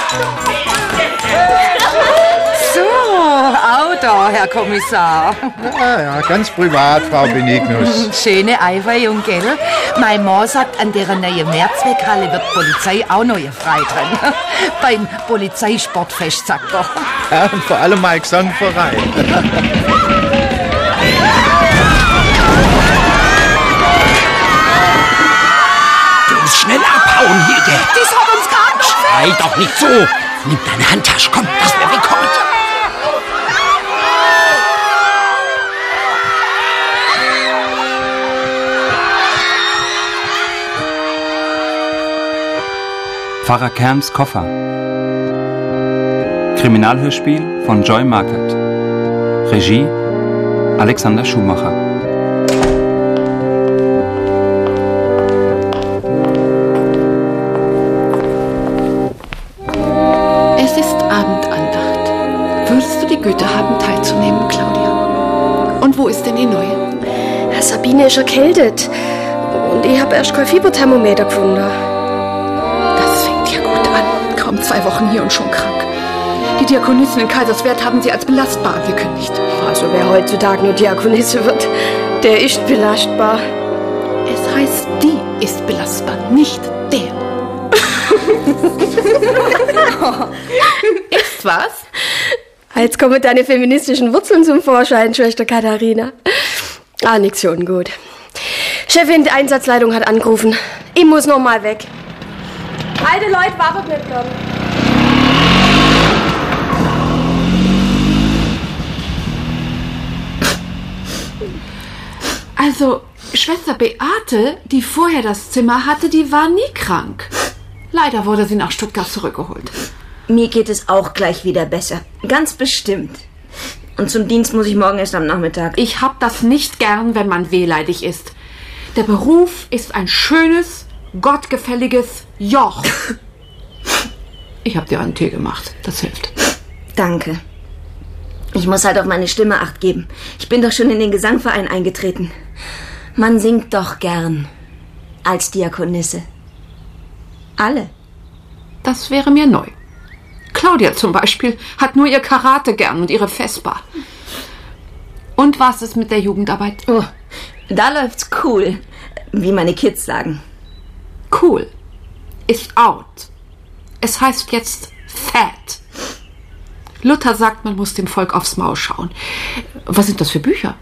So, auch da, Herr Kommissar. Ja, ganz privat, Frau Benignus. Schöne Eiweihung, gell? Mein Mann sagt, an der neuen Mehrzweckhalle wird die Polizei auch neue frei drin. Beim Polizeisportfest, sagt er. Ja, und vor allem mein Gesangverein. Du musst schnell abhauen, Hilde. Das hat uns gerade noch... Schrei doch nicht so. Nimm deine Handtasche, komm, dass wer wegkommt. Pfarrer Kerms Koffer. Kriminalhörspiel von Joy Market. Regie Alexander Schumacher. Es ist Abendandacht. Würdest du die Güte haben, teilzunehmen, Claudia? Und wo ist denn die Neue? Sabine ist erkältet. Und ich habe erst kein Fieberthermometer gefunden. Das fängt ja gut an. Kaum 2 Wochen hier und schon krank. Die Diakonissen in Kaiserswerth haben sie als belastbar angekündigt. Also wer heutzutage nur Diakonisse wird, der ist belastbar. Es heißt, die ist belastbar, nicht der. Ist was? Jetzt kommen deine feministischen Wurzeln zum Vorschein, Schwester Katharina. Nix schon gut. Chefin der Einsatzleitung hat angerufen. Ich muss noch mal weg. Alte Leute, wartet nicht dran. Also, Schwester Beate, die vorher das Zimmer hatte, die war nie krank. Leider wurde sie nach Stuttgart zurückgeholt. Mir geht es auch gleich wieder besser. Ganz bestimmt. Und zum Dienst muss ich morgen erst am Nachmittag. Ich hab das nicht gern, wenn man wehleidig ist. Der Beruf ist ein schönes, gottgefälliges Joch. Ich hab dir einen Tee gemacht. Das hilft. Danke. Ich muss halt auf meine Stimme Acht geben. Ich bin doch schon in den Gesangverein eingetreten. Man singt doch gern. Als Diakonisse. Alle. Das wäre mir neu. Claudia zum Beispiel hat nur ihr Karate gern und ihre Vespa. Und was ist mit der Jugendarbeit? Oh, da läuft's cool. Wie meine Kids sagen. Cool ist out. Es heißt jetzt fat. Luther sagt, man muss dem Volk aufs Maul schauen. Was sind das für Bücher?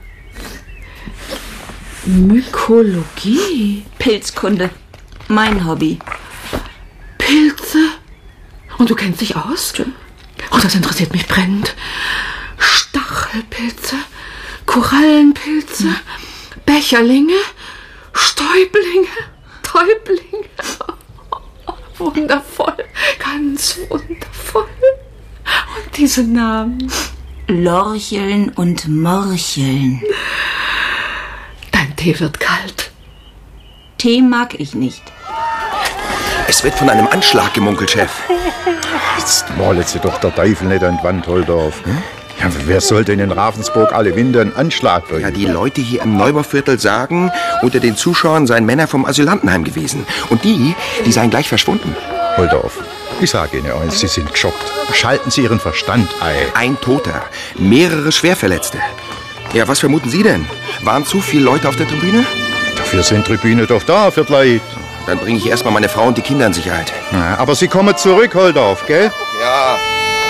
Mykologie. Pilzkunde. Mein Hobby. Pilze? Und du kennst dich aus? Oh, das interessiert mich brennend. Stachelpilze, Korallenpilze, Becherlinge, Stäublinge, Täublinge. Wundervoll, ganz wundervoll. Und diese Namen. Lorcheln und Morcheln. Dein Tee wird kalt. Tee mag ich nicht. Es wird von einem Anschlag gemunkelt, Chef. Jetzt malet sie doch der Teufel nicht an die Wand, Holdorf. Ja, wer soll denn in Ravensburg alle Winter einen Anschlag bringen? Ja, die Leute hier im Neubauviertel sagen, unter den Zuschauern seien Männer vom Asylantenheim gewesen. Und die seien gleich verschwunden. Holdorf, ich sage Ihnen eins, Sie sind geschockt. Schalten Sie Ihren Verstand ein. Ein Toter, mehrere Schwerverletzte. Ja, was vermuten Sie denn? Waren zu viele Leute auf der Tribüne? Dafür sind Tribüne doch da, für die Leute. Dann bringe ich erstmal meine Frau und die Kinder in Sicherheit. Na, aber Sie kommen zurück, Holdorf, gell? Ja.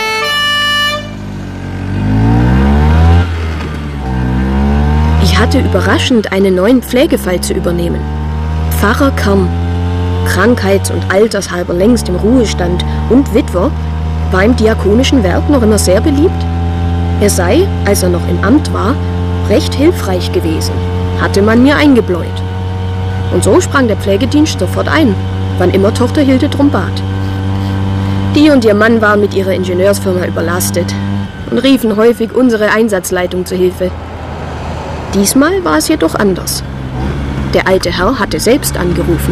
Ich hatte überraschend einen neuen Pflegefall zu übernehmen. Pfarrer Kern, krankheits- und altershalber längst im Ruhestand und Witwer, war im diakonischen Werk noch immer sehr beliebt. Er sei, als er noch im Amt war, recht hilfreich gewesen, hatte man mir eingebläut. Und so sprang der Pflegedienst sofort ein, wann immer Tochter Hilde drum bat. Die und ihr Mann waren mit ihrer Ingenieursfirma überlastet und riefen häufig unsere Einsatzleitung zu Hilfe. Diesmal war es jedoch anders. Der alte Herr hatte selbst angerufen.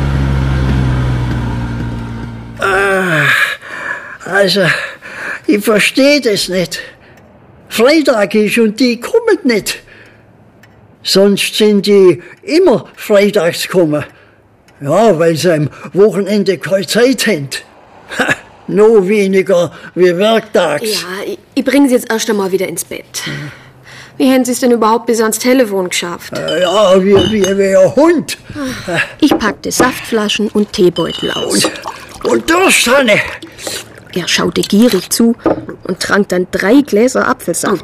Also, ich verstehe das nicht. Freitag ist und die kommen nicht. Sonst sind die immer freitags gekommen. Ja, weil sie am Wochenende keine Zeit haben. Noch weniger wie werktags. Ja, ich bringe Sie jetzt erst einmal wieder ins Bett. Wie haben Sie es denn überhaupt bis ans Telefon geschafft? Ja, wie ein Hund. Ich packte Saftflaschen und Teebeutel aus. Und Durst, Hanne. Er schaute gierig zu und trank dann 3 Gläser Apfelsaft.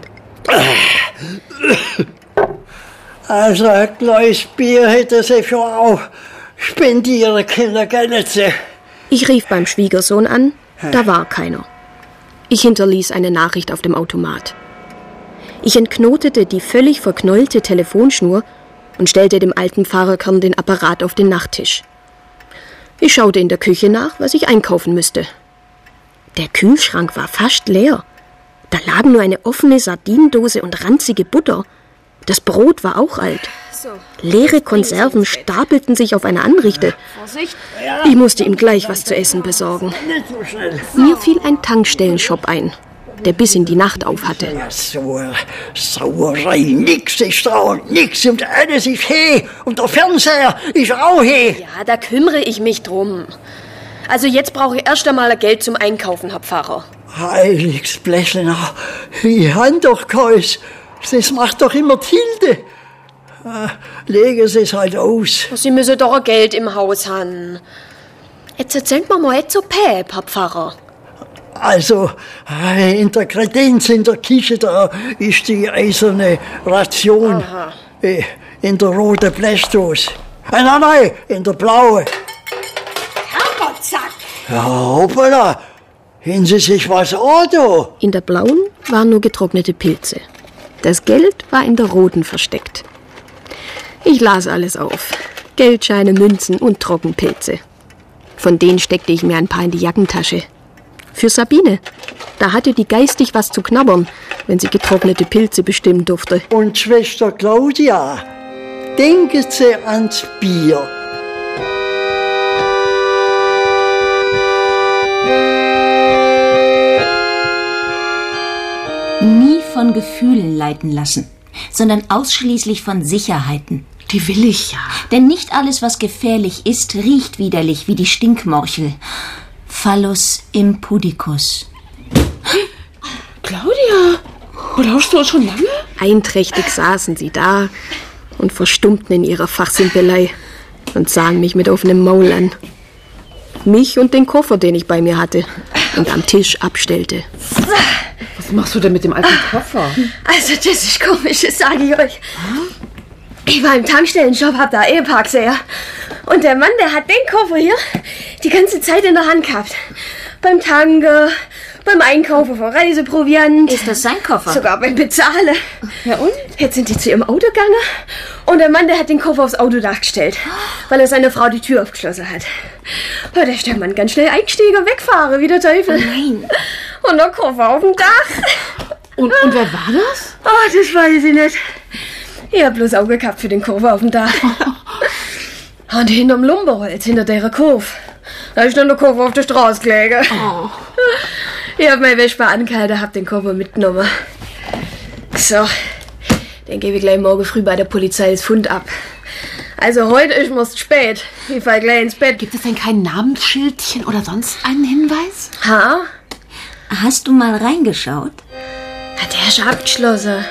Also ein Glas Bier hätte sie schon auch spendieren können, gell? Ich rief beim Schwiegersohn an, da war keiner. Ich hinterließ eine Nachricht auf dem Automat. Ich entknotete die völlig verknollte Telefonschnur und stellte dem alten Fahrerkern den Apparat auf den Nachttisch. Ich schaute in der Küche nach, was ich einkaufen müsste. Der Kühlschrank war fast leer. Da lagen nur eine offene Sardinendose und ranzige Butter. Das Brot war auch alt. Leere Konserven stapelten sich auf einer Anrichte. Ich musste ihm gleich was zu essen besorgen. Mir fiel ein Tankstellenshop ein, der bis in die Nacht auf hatte. Ja, so Sauerei, nix ist da und nix und alles ist he und der Fernseher ist auch he. Ja, da kümmere ich mich drum. Also jetzt brauche ich erst einmal Geld zum Einkaufen, Herr Pfarrer. Heiliges Blechlena, ich han doch keins. Das macht doch immer Hilde. Legen Sie es halt aus. Sie müssen doch ein Geld im Haus haben. Jetzt erzählt mir mal jetzt so Päp, Herr Pfarrer. Also, in der Kredenz in der Küche, da ist die eiserne Ration. Aha. In der roten Blechdose. Nein, in der blauen. Hammerzack! Ja, hoppala. Hin Sie sich was an, da. In der blauen waren nur getrocknete Pilze. Das Geld war in der roten versteckt. Ich las alles auf. Geldscheine, Münzen und Trockenpilze. Von denen steckte ich mir ein paar in die Jackentasche. Für Sabine. Da hatte die geistig was zu knabbern, wenn sie getrocknete Pilze bestimmen durfte. Und Schwester Claudia, denken Sie ans Bier. Nie von Gefühlen leiten lassen, sondern ausschließlich von Sicherheiten. Die will ich ja. Denn nicht alles, was gefährlich ist, riecht widerlich wie die Stinkmorchel. Phallus impudicus. Claudia, lauschst du uns schon lange? Einträchtig saßen sie da und verstummten in ihrer Fachsimpelei und sahen mich mit offenem Maul an. Mich und den Koffer, den ich bei mir hatte und am Tisch abstellte. Was machst du denn mit dem alten Koffer? Also das ist komisch, das sage ich euch. Ich war im Tankstellenshop, hab da Ehepaar gesehen. Und der Mann, der hat den Koffer hier die ganze Zeit in der Hand gehabt. Beim Tanken, beim Einkaufen von Reiseproviant. Ist das sein Koffer? Sogar beim Bezahlen. Ja und? Jetzt sind die zu ihrem Auto gegangen und der Mann, der hat den Koffer aufs Autodach gestellt, weil er seiner Frau die Tür aufgeschlossen hat. Da ist der Mann ganz schnell eingestiegen und wegfahren, wie der Teufel. Oh nein. Und der Koffer auf dem Dach. Und wer war das? Oh, das weiß ich nicht. Ich hab bloß Auge gehabt für den Koffer auf dem Dach. Und hinterm Lumberholz, hinter der Kurve, da ist dann der Koffer auf der Straße gelegen. Oh. Ich hab meine Wäsche angehalten, hab den Koffer mitgenommen. So, den gebe ich gleich morgen früh bei der Polizei das Fund ab. Also heute ist mir's spät. Ich fall gleich ins Bett. Gibt es denn kein Namensschildchen oder sonst einen Hinweis? Ha? Hast du mal reingeschaut? Der ist abgeschlossen.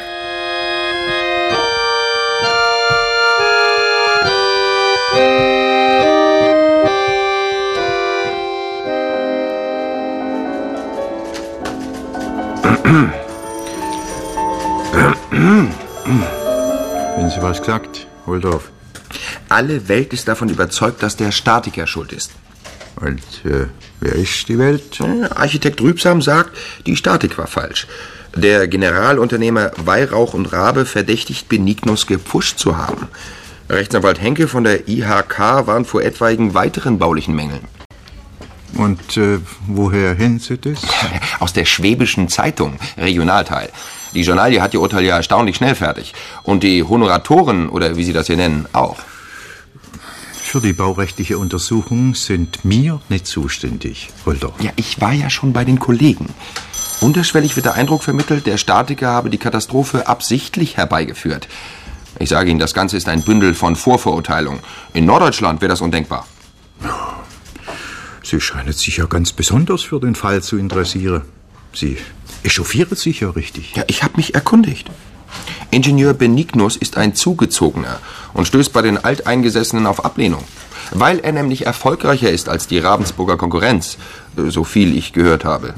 Wenn Sie was gesagt, holt auf. Alle Welt ist davon überzeugt, dass der Statiker schuld ist. Und wer ist die Welt? Architekt Rübsam sagt, die Statik war falsch. Der Generalunternehmer Weihrauch und Rabe verdächtigt Benignus gepfuscht zu haben. Rechtsanwalt Henke von der IHK warnt vor etwaigen weiteren baulichen Mängeln. Und woher hin Sie das? Aus der Schwäbischen Zeitung, Regionalteil. Die Journalie hat ihr Urteil ja erstaunlich schnell fertig. Und die Honoratoren, oder wie Sie das hier nennen, auch. Für die baurechtliche Untersuchung sind wir nicht zuständig, Holdorf. Ja, ich war ja schon bei den Kollegen. Unterschwellig wird der Eindruck vermittelt, der Statiker habe die Katastrophe absichtlich herbeigeführt. Ich sage Ihnen, das Ganze ist ein Bündel von Vorverurteilung. In Norddeutschland wäre das undenkbar. Sie scheinen sich ja ganz besonders für den Fall zu interessieren. Sie echauffieren sich ja richtig. Ja, ich habe mich erkundigt. Ingenieur Benignus ist ein Zugezogener und stößt bei den Alteingesessenen auf Ablehnung. Weil er nämlich erfolgreicher ist als die Ravensburger Konkurrenz, so viel ich gehört habe.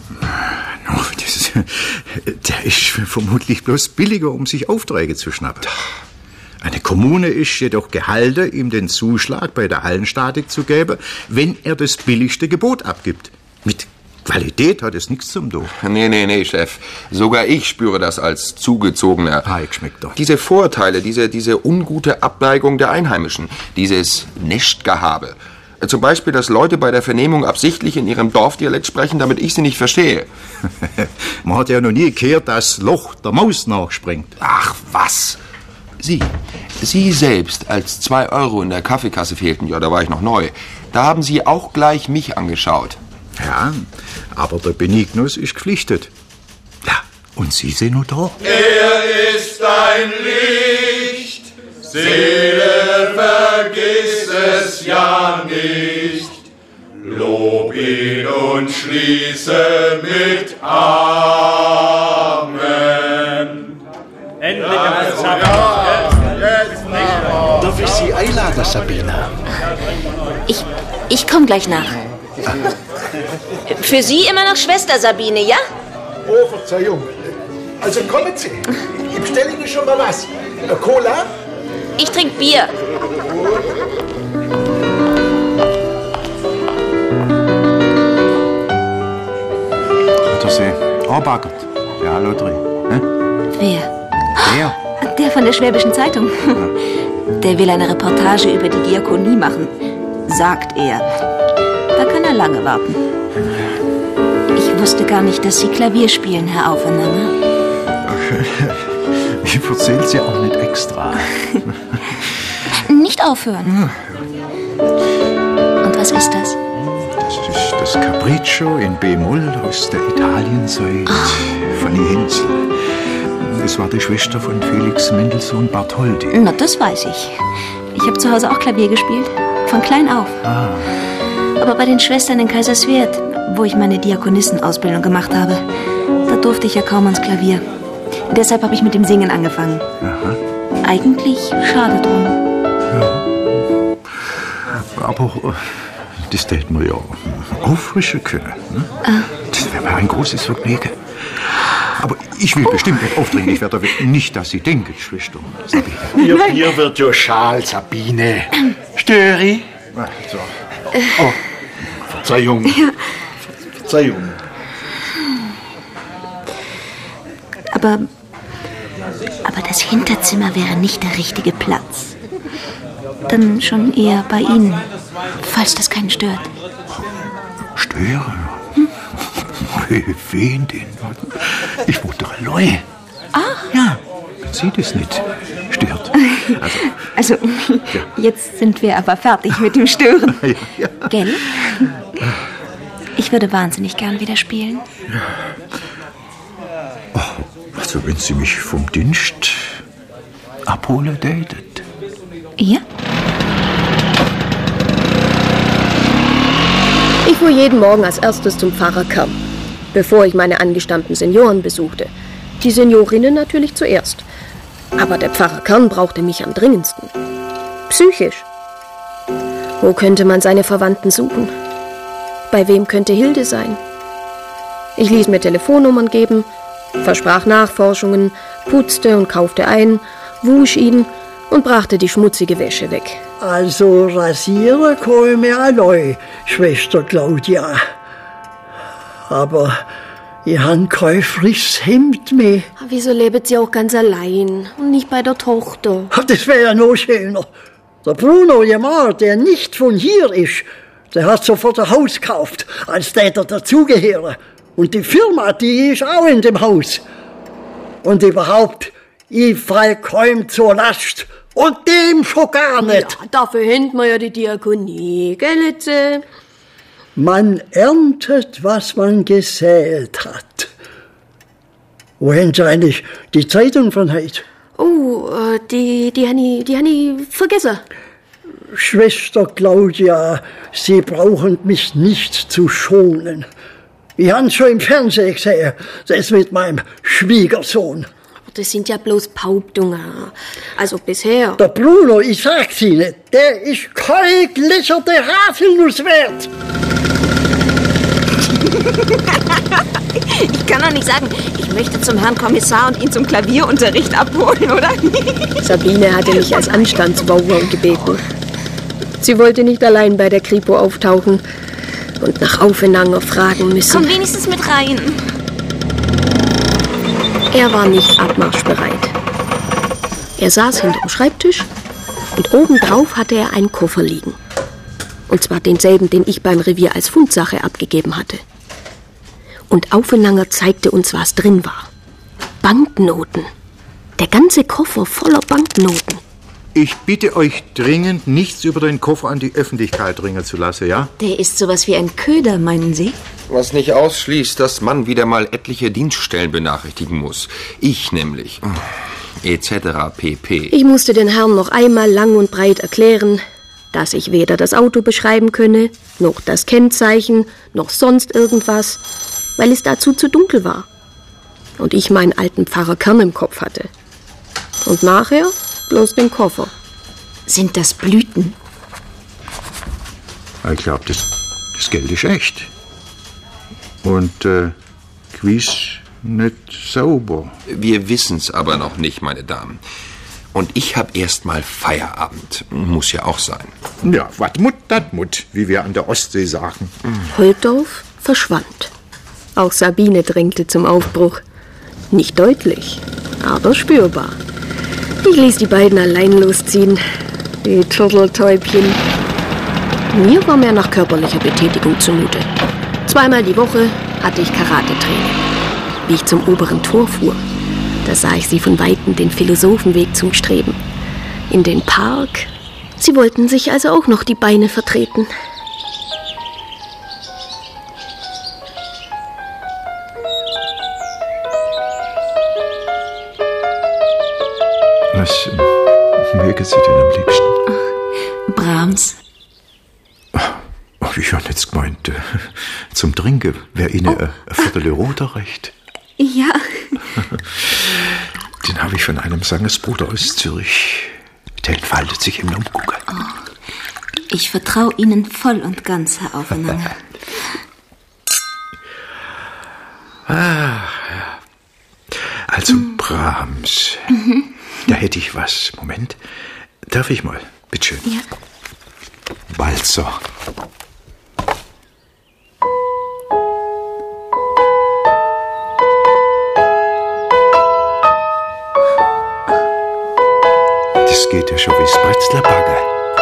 Der ist vermutlich bloß billiger, um sich Aufträge zu schnappen. Eine Kommune ist jedoch gehalten, ihm den Zuschlag bei der Hallenstatik zu geben, wenn er das billigste Gebot abgibt. Mit Qualität hat es nichts zum tun. Nee, Chef. Sogar ich spüre das als Zugezogener. Ich schmeckt doch. Diese Vorteile, diese ungute Abneigung der Einheimischen, dieses Nächtgehabe. Zum Beispiel, dass Leute bei der Vernehmung absichtlich in ihrem Dorfdialekt sprechen, damit ich sie nicht verstehe. Man hat ja noch nie gehört, dass Loch der Maus nachspringt. Ach, was? Sie selbst, als 2 Euro in der Kaffeekasse fehlten, ja, da war ich noch neu, da haben Sie auch gleich mich angeschaut. Ja, aber der Benignus ist gepflichtet. Ja, und Sie sind nur da. Er ist ein Licht, Seele vergiss es ja nicht. Lob ihn und schließe mit Amen. Endlich Darf ich Sie einladen, Sabina? Ich komme gleich nach. Für Sie immer noch Schwester Sabine, ja? Oh, Verzeihung. Also kommen Sie. Ich bestelle Ihnen schon mal was. Cola? Ich trinke Bier. Hat er Sie anbaggert? Der Lotterie. Wer? Wer? Der von der Schwäbischen Zeitung. Der will eine Reportage über die Diakonie machen, sagt er. Da kann er lange warten. Ich wusste gar nicht, dass Sie Klavier spielen, Herr Aufeinander. Ich erzähl's ja auch nicht extra. Nicht aufhören. Und was ist das? Das ist das Capriccio in B-Moll aus der Italienzeit von Hensel. Das war die Schwester von Felix Mendelssohn Bartholdy. Na, das weiß ich. Ich habe zu Hause auch Klavier gespielt. Von klein auf. Aber bei den Schwestern in Kaiserswerth, wo ich meine Diakonissenausbildung gemacht habe, da durfte ich ja kaum ans Klavier. Deshalb habe ich mit dem Singen angefangen. Aha. Eigentlich schade drum. Ja. Aber das hätten wir ja auffrischen können. Ne? Das wäre mir ein großes Vergnügen. Aber ich will bestimmt nicht aufdringlich werden. Nicht, dass Sie denken, Schwester Sabine. Ihr Bier wird ja schal, Sabine. Störi? So. Oh, Verzeihung. Ja. Verzeihung. Aber das Hinterzimmer wäre nicht der richtige Platz. Dann schon eher bei Ihnen, falls das keinen stört. Stören? Wen denn? Ich wohne doch allein. Ja, wenn Sie das nicht stört. Also, jetzt sind wir aber fertig mit dem Stören. Ja. Gell? Ich würde wahnsinnig gern wieder spielen. Also, wenn Sie mich vom Dienst abholen datet. Ja? Ich fuhr jeden Morgen als erstes zum Pfarrer Kamm, bevor ich meine angestammten Senioren besuchte. Die Seniorinnen natürlich zuerst. Aber der Pfarrer Kern brauchte mich am dringendsten. Psychisch. Wo könnte man seine Verwandten suchen? Bei wem könnte Hilde sein? Ich ließ mir Telefonnummern geben, versprach Nachforschungen, putzte und kaufte ein, wusch ihn und brachte die schmutzige Wäsche weg. Also rasieren kann ich allein, Schwester Claudia. Aber ich habe kein frisches Hemd mehr. Wieso lebt sie auch ganz allein und nicht bei der Tochter? Das wäre ja noch schöner. Der Bruno, ihr Mann, der nicht von hier ist, der hat sofort ein Haus gekauft, als der dazugehören. Und die Firma, die ist auch in dem Haus. Und überhaupt, ich fall keinem zur Last. Und dem schon gar nicht. Ja, dafür hinten wir ja die Diakonie, gell, Litze? Man erntet, was man gesät hat. Wo haben Sie eigentlich die Zeitung von heute? Oh, die han ich vergessen. Schwester Claudia, Sie brauchen mich nicht zu schonen. Ich habe schon im Fernsehen gesehen, das mit meinem Schwiegersohn. Aber das sind ja bloß Behauptungen. Also bisher. Der Bruno, ich sag's Ihnen, der ist keine gläserte Haselnuss wert. Ich kann doch nicht sagen, ich möchte zum Herrn Kommissar und ihn zum Klavierunterricht abholen, oder? Sabine hatte mich als Anstandswauwau gebeten. Sie wollte nicht allein bei der Kripo auftauchen und nach Aufenanger fragen müssen. Komm wenigstens mit rein. Er war nicht abmarschbereit. Er saß hinterm Schreibtisch und obendrauf hatte er einen Koffer liegen. Und zwar denselben, den ich beim Revier als Fundsache abgegeben hatte. Und Aufenanger zeigte uns, was drin war. Banknoten. Der ganze Koffer voller Banknoten. Ich bitte euch dringend, nichts über den Koffer an die Öffentlichkeit dringen zu lassen, ja? Der ist sowas wie ein Köder, meinen Sie? Was nicht ausschließt, dass man wieder mal etliche Dienststellen benachrichtigen muss. Ich nämlich. Etc. pp. Ich musste den Herrn noch einmal lang und breit erklären, dass ich weder das Auto beschreiben könne, noch das Kennzeichen, noch sonst irgendwas, weil es dazu zu dunkel war. Und ich meinen alten Pfarrer Kern im Kopf hatte. Und nachher bloß den Koffer. Sind das Blüten? Ich glaube, das Geld ist echt. Und gewiss nicht sauber. Wir wissen's aber noch nicht, meine Damen. Und ich hab erst mal Feierabend. Muss ja auch sein. Ja, wat mut, dat mut, wie wir an der Ostsee sagen. Holtdorf verschwand. Auch Sabine drängte zum Aufbruch. Nicht deutlich, aber spürbar. Ich ließ die beiden allein losziehen. Die Turteltäubchen. Mir war mehr nach körperlicher Betätigung zumute. 2-mal die Woche hatte ich Karate-Training. Wie ich zum oberen Tor fuhr, da sah ich sie von Weitem den Philosophenweg zustreben. In den Park. Sie wollten sich also auch noch die Beine vertreten. Was mögen Sie denn am liebsten? Brahms. Oh, ich habe jetzt gemeint, zum Trinken wäre Ihnen ein Viertel roter recht. Ja. Den habe ich von einem Sangesbruder aus Zürich. Der entfaltet sich im Umgucken. Oh, ich vertraue Ihnen voll und ganz, Herr Aufenanger. Also Brahms. Da hätte ich was. Moment. Darf ich mal? Bitteschön. Ja. Walzer. Das geht ja schon wie das Bretzlerbagger.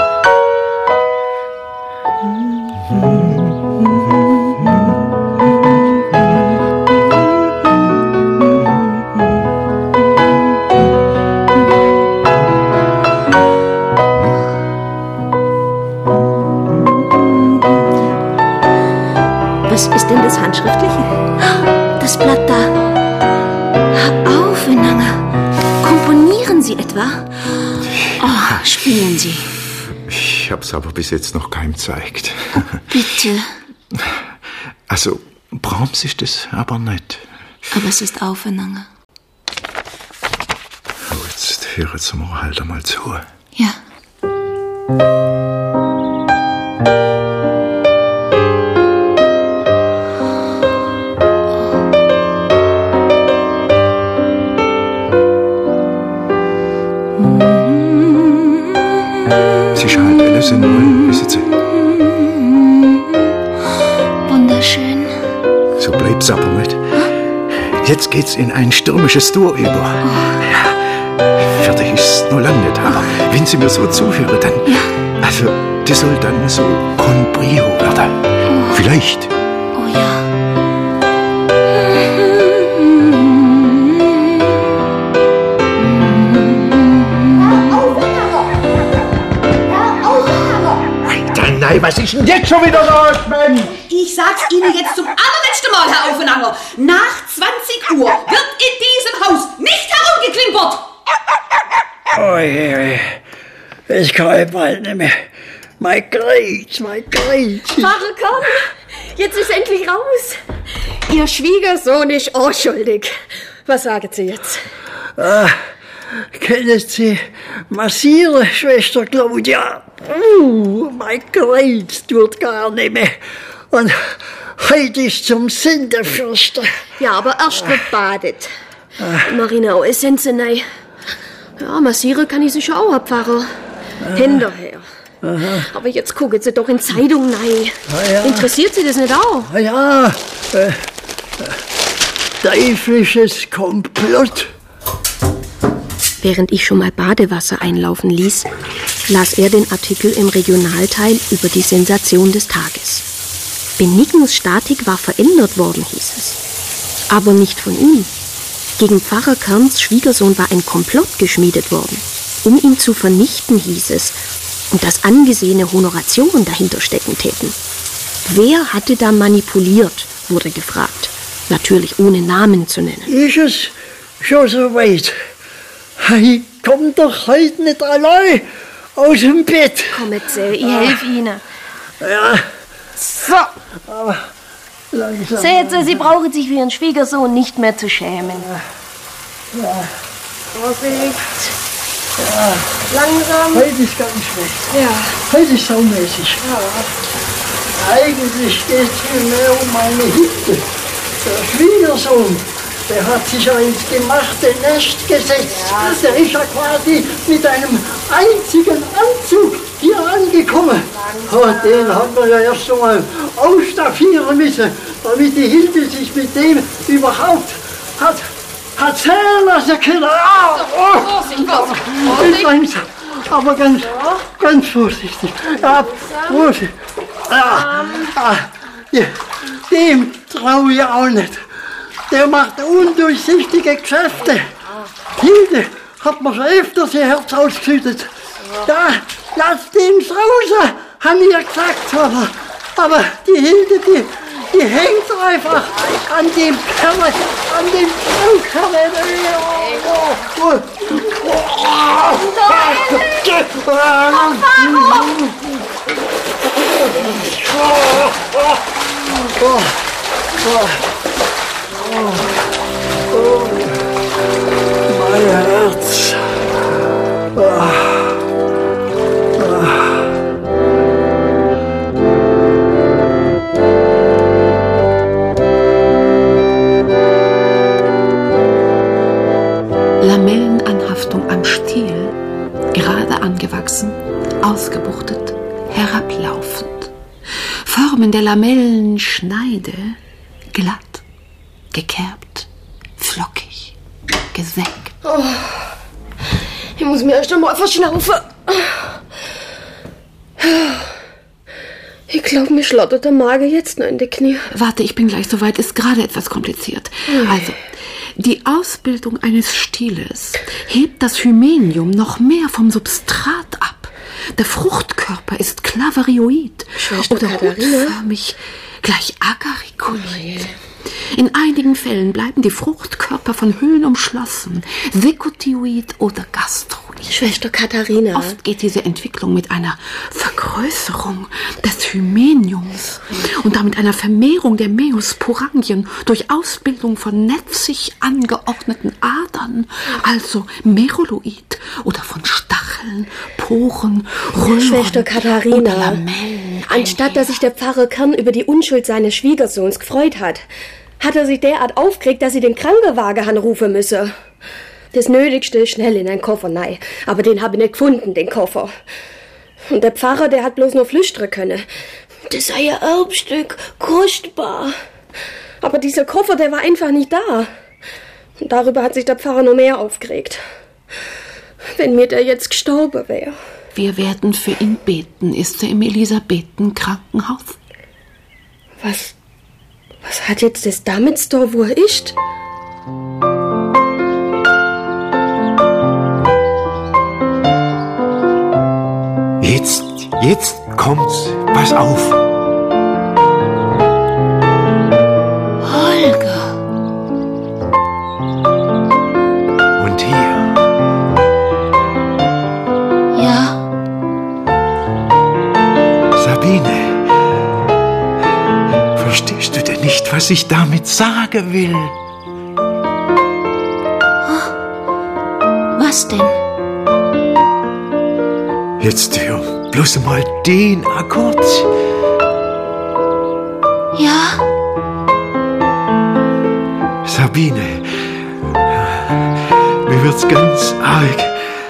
Was ist denn das Handschriftliche? Das Blatt da. Herr Aufenanger, komponieren Sie etwa? Oh, spielen Sie. Ich hab's aber bis jetzt noch keinem gezeigt. Oh, bitte. Also, Brahms ist es aber nicht. Aber es ist Aufenanger. Oh, jetzt hören Sie mir halt einmal zu. Ja. Sie ist halt alles in Null, wissen Sie. Wunderschön. So bleibt's aber nicht. Jetzt geht's in ein stürmisches Dur über. Ja, fertig ist's noch lange nicht, aber wenn Sie mir so zuhören, dann... Ja. Also, das soll dann so con brio werden. Vielleicht. Oh ja. Nein, was ist denn jetzt schon wieder los, Mensch? Ich sag's Ihnen jetzt zum allerletzten Mal, Herr Aufenanger. Nach 20 Uhr wird in diesem Haus nicht herumgeklimpert. Oh je. Es kann ich bald nicht mehr. Mein Kreuz. Pfarrer Kern, jetzt ist endlich raus. Ihr Schwiegersohn ist auch schuldig. Was sagen Sie jetzt? Können Sie massieren, Schwester Claudia? Mein Kreuz tut gar nicht mehr. Und heute ist zum Sündenfürsten. Ja, aber erst wird badet. Marina, auch Essenz rein. Ja, massieren kann ich sicher auch, Herr Pfarrer. Hinterher. Aber jetzt gucken Sie doch in Zeitung rein. Ja. Interessiert Sie das nicht auch? Ja, teuflisches Komplott. Während ich schon mal Badewasser einlaufen ließ, las er den Artikel im Regionalteil über die Sensation des Tages. Benignus Statik war verändert worden, hieß es. Aber nicht von ihm. Gegen Pfarrer Kerns Schwiegersohn war ein Komplott geschmiedet worden. Um ihn zu vernichten, hieß es. Und dass angesehene Honoratioren dahinter stecken täten. Wer hatte da manipuliert, wurde gefragt. Natürlich ohne Namen zu nennen. Ist es schon so weit? Ich komm doch heute nicht allein aus dem Bett. Kommt, ich helfe Ihnen. Ja. So. Aber langsam. Sehen Sie, Sie brauchen sich für Ihren Schwiegersohn nicht mehr zu schämen. Ja. Vorsicht. Ja. Langsam. Heute ist ganz schlecht. Ja. Heute ist saumäßig. Ja. Eigentlich geht es viel mehr um meine Hilfe. Der Schwiegersohn, der hat sich ja ins gemachte Nest gesetzt. Ja. Der ist ja quasi mit einem einzigen Anzug hier angekommen. Und den haben wir ja erst einmal ausstaffieren müssen, damit die Hilfe sich mit dem überhaupt hat zählen lassen können. Langsam, aber ganz vorsichtig. Ja, Vorsicht. Ja. Dem traue ich auch nicht. Der macht undurchsichtige Geschäfte. Hilde hat mir schon öfters ihr Herz ausgeschüttet. Ja, lass den raus, haben wir gesagt. Aber die Hilde, die hängt einfach an dem Kerl, an dem Schrankerl. Mein Herz. Lamellenanhaftung am Stiel, gerade angewachsen, ausgebuchtet, herablaufend. Formen der Lamellenschneide, glatt, gekerbt, flockig, gesenkt. Oh, ich muss mir erst einmal verschnaufen. Ich glaube, mir schlottert der Magen jetzt noch in die Knie. Warte, ich bin gleich soweit, ist gerade etwas kompliziert. Also, die Ausbildung eines Stieles hebt das Hymenium noch mehr vom Substrat ab. Der Fruchtkörper ist klavarioid oder hutförmig, gleich agarikoid. In einigen Fällen bleiben die Fruchtkörper von Hüllen umschlossen, sekutioid oder gastroid. Schwester Katharina. Oft geht diese Entwicklung mit einer Vergrößerung des Hymeniums und damit einer Vermehrung der Meosporangien durch Ausbildung von netzig angeordneten Adern, also Meroloid, oder von Stacheln, Poren, Röhren Schwester Katharina, oder Lamellen. Anstatt dass sich der Pfarrer Kern über die Unschuld seines Schwiegersohns gefreut hat, hat er sich derart aufgeregt, dass sie den Krankenwagen anrufen müsse. Das Nötigste schnell in einen Koffer rein. Aber den habe ich nicht gefunden, den Koffer. Und der Pfarrer, der hat bloß noch flüstern können. Das sei ein Erbstück, kostbar. Aber dieser Koffer, der war einfach nicht da. Und darüber hat sich der Pfarrer noch mehr aufgeregt. Wenn mir der jetzt gestorben wäre. Wir werden für ihn beten. Ist er im Elisabethen-Krankenhaus? Was hat jetzt das damit zu tun, wo er ist? Jetzt kommt's. Pass auf. Holger. Und hier. Ja? was ich damit sagen will. Was denn? Jetzt hör bloß mal den Akkord. Ja? Sabine, mir wird's ganz arg.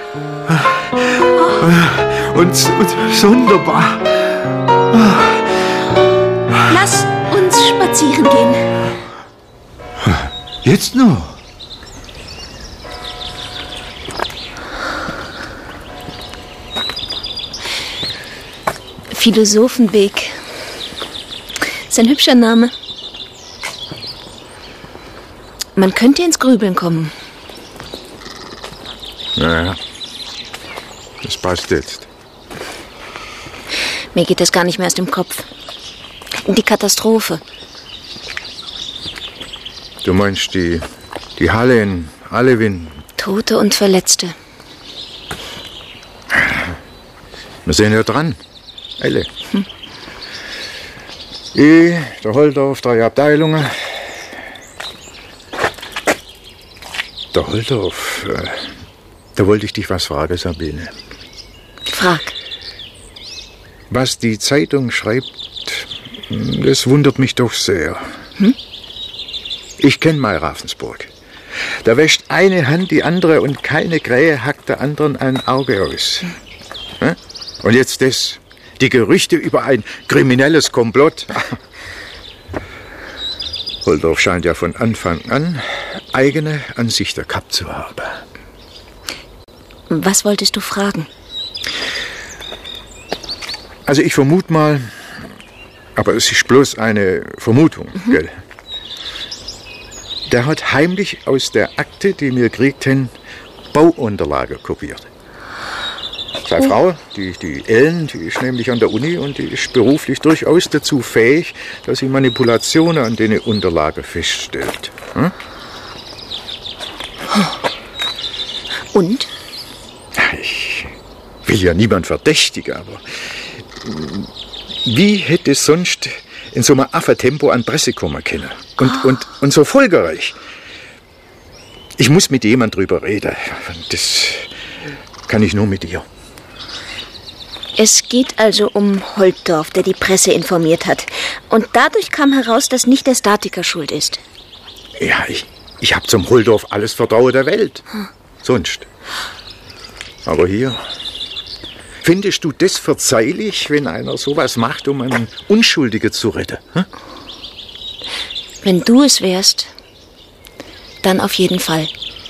Und sonderbar. Lass uns spazieren gehen. Jetzt noch? Philosophenweg. Ist ein hübscher Name. Man könnte ins Grübeln kommen. Naja, das passt jetzt. Mir geht das gar nicht mehr aus dem Kopf. Die Katastrophe. Du meinst die Halle in Allewin? Tote und Verletzte. Wir sind ja dran. Alle. Ich, der Holdorf, 3 Abteilungen. Der Holdorf, da wollte ich dich was fragen, Sabine. Frag. Was die Zeitung schreibt, das wundert mich doch sehr. Ich kenne mal Ravensburg. Da wäscht eine Hand die andere und keine Krähe hackt der anderen ein Auge aus. Und jetzt das, die Gerüchte über ein kriminelles Komplott. Holdorf scheint ja von Anfang an eigene Ansichten gehabt zu haben. Was wolltest du fragen? Also ich vermute mal, aber es ist bloß eine Vermutung, gell? Der hat heimlich aus der Akte, die wir gekriegt haben, Bauunterlagen kopiert. Seine Frau, die Ellen, die ist nämlich an der Uni und die ist beruflich durchaus dazu fähig, dass sie Manipulationen an den Unterlagen feststellt. Und? Ich will ja niemand verdächtigen, aber wie hätte es sonst in so einem Affentempo an Presse kommen können? Und so folgereich. Ich muss mit jemand drüber reden. Das kann ich nur mit ihr. Es geht also um Holtdorf, der die Presse informiert hat. Und dadurch kam heraus, dass nicht der Statiker schuld ist. Ja, ich hab zum Holdorf alles Vertrauen der Welt. Sonst. Aber hier... Findest du das verzeihlich, wenn einer sowas macht, um einen Unschuldigen zu retten? Wenn du es wärst, dann auf jeden Fall.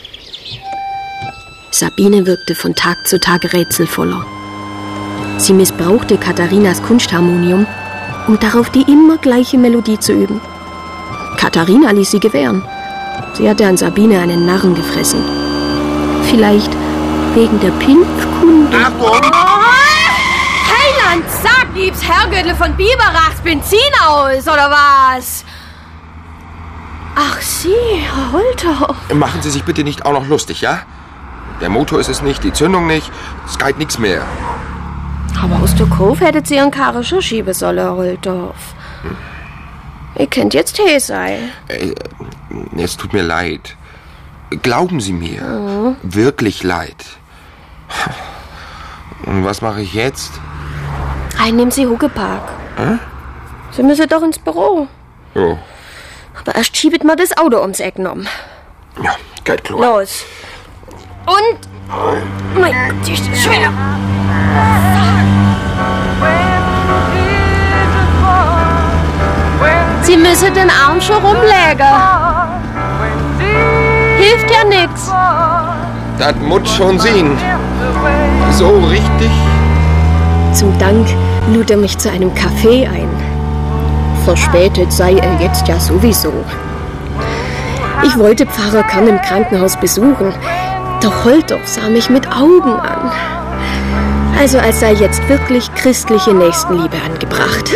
Sabine wirkte von Tag zu Tag rätselvoller. Sie missbrauchte Katharinas Kunstharmonium, um darauf die immer gleiche Melodie zu üben. Katharina ließ sie gewähren. Sie hatte an Sabine einen Narren gefressen. Vielleicht wegen der Pilzkunde. Heiland, sag, liebs Herrgöttl von Biberachs Benzin aus, oder was? Ach, Sie, Herr Holthoff. Machen Sie sich bitte nicht auch noch lustig, ja? Der Motor ist es nicht, die Zündung nicht, es geht nichts mehr. Aber aus der Kurve hättet Sie Ihren Karre schon schieben sollen, Herr Holthoff. Ihr könnt jetzt he sein. Es tut mir leid. Glauben Sie mir. Wirklich leid. Und was mache ich jetzt? Nehmen Sie Huckepark. Sie müssen doch ins Büro. Oh. Aber erst schiebet mal das Auto ums Eck genommen. Ja, geht klar. Los. Und... Mein Gott, die ist schwer. Sie müssen den Arm schon rumlegen. Hilft ja nix. Das muss schon sehen. So richtig. Zum Dank lud er mich zu einem Café ein. Verspätet sei er jetzt ja sowieso. Ich wollte Pfarrer Kern im Krankenhaus besuchen, doch Holthoff sah mich mit Augen an. Also als sei jetzt wirklich christliche Nächstenliebe angebracht.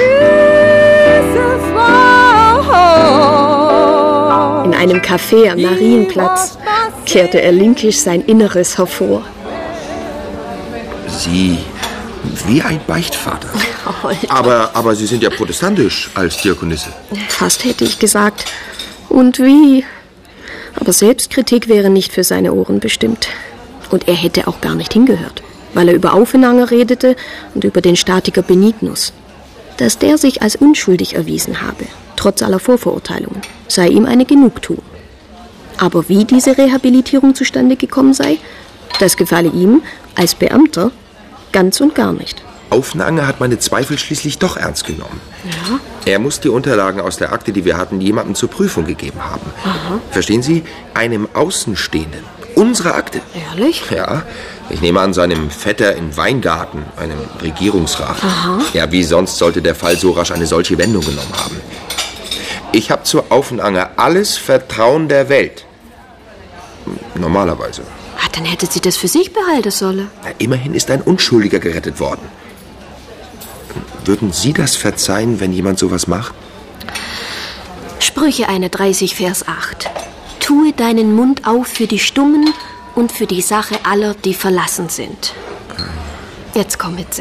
In einem Café am Marienplatz kehrte er linkisch sein Inneres hervor. Sie, wie ein Beichtvater. Aber Sie sind ja protestantisch als Diakonisse. Fast hätte ich gesagt. Und wie? Aber Selbstkritik wäre nicht für seine Ohren bestimmt. Und er hätte auch gar nicht hingehört, weil er über Aufenanger redete und über den Statiker Benignus. Dass der sich als unschuldig erwiesen habe, trotz aller Vorverurteilungen, sei ihm eine Genugtuung. Aber wie diese Rehabilitierung zustande gekommen sei, das gefalle ihm als Beamter ganz und gar nicht. Aufenanger hat meine Zweifel schließlich doch ernst genommen. Ja? Er muss die Unterlagen aus der Akte, die wir hatten, jemandem zur Prüfung gegeben haben. Aha. Verstehen Sie? Einem Außenstehenden. Unsere Akte. Ehrlich? Ja. Ich nehme an, seinem Vetter in Weingarten, einem Regierungsrat. Aha. Ja, wie sonst sollte der Fall so rasch eine solche Wendung genommen haben? Ich habe zu Aufenanger alles Vertrauen der Welt. Normalerweise. Ach, dann hätte sie das für sich behalten sollen. Na, immerhin ist ein Unschuldiger gerettet worden. Würden Sie das verzeihen, wenn jemand sowas macht? Sprüche 31, Vers 8. Tue deinen Mund auf für die Stummen und für die Sache aller, die verlassen sind. Jetzt komm mit sie.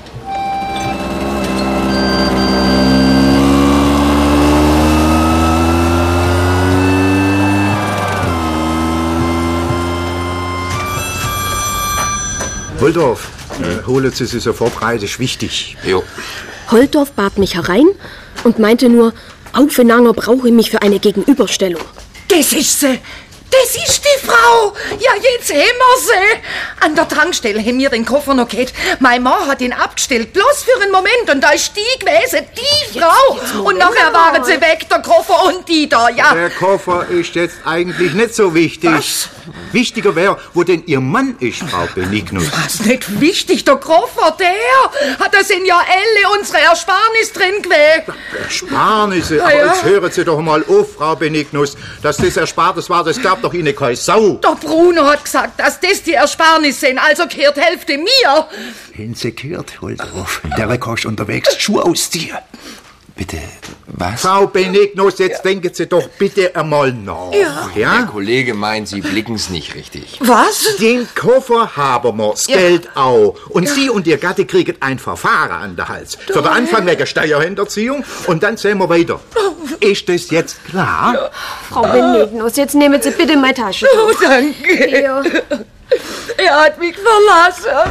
Holdorf, holen Sie sich sofort rein, das ist wichtig. Jo. Holtorf bat mich herein und meinte nur, Aufenanger brauche mich für eine Gegenüberstellung. Das ist sie. Das ist die Frau. Ja, jetzt haben wir sie. An der Tankstelle haben wir den Koffer noch gehabt. Mein Mann hat ihn abgestellt, bloß für einen Moment. Und da ist die gewesen, die Frau. Und nachher waren sie weg, der Koffer und die da, ja. Der Koffer ist jetzt eigentlich nicht so wichtig. Was? Wichtiger wäre, wo denn Ihr Mann ist, Frau Benignus. Was nicht wichtig, der Koffer, der. Da sind ja alle unsere Ersparnis drin gewesen. Ersparnisse? Ja, Aber ja. jetzt hören Sie doch mal auf, Frau Benignus. Dass das Erspartes war, das gab doch Ihnen keine Sau. Der Bruno hat gesagt, dass das die Ersparnis sind, also gehört Hälfte mir. Hinsekürt, Holdorf. Der kannst unterwegs Schuhe ausziehen. Bitte, was? Frau Benignus, jetzt denken Sie doch bitte einmal nach. Der Kollege meint, Sie blicken's nicht richtig. Was? Den Koffer haben wir, das Geld auch. Und Sie und Ihr Gatte kriegen ein Verfahren an den Hals. Für den Anfang wegen Steuerhinterziehung und dann sehen wir weiter. Ist das jetzt klar? Frau Benignus, jetzt nehmen Sie bitte meine Tasche. Oh, danke. Ja. Er hat mich verlassen.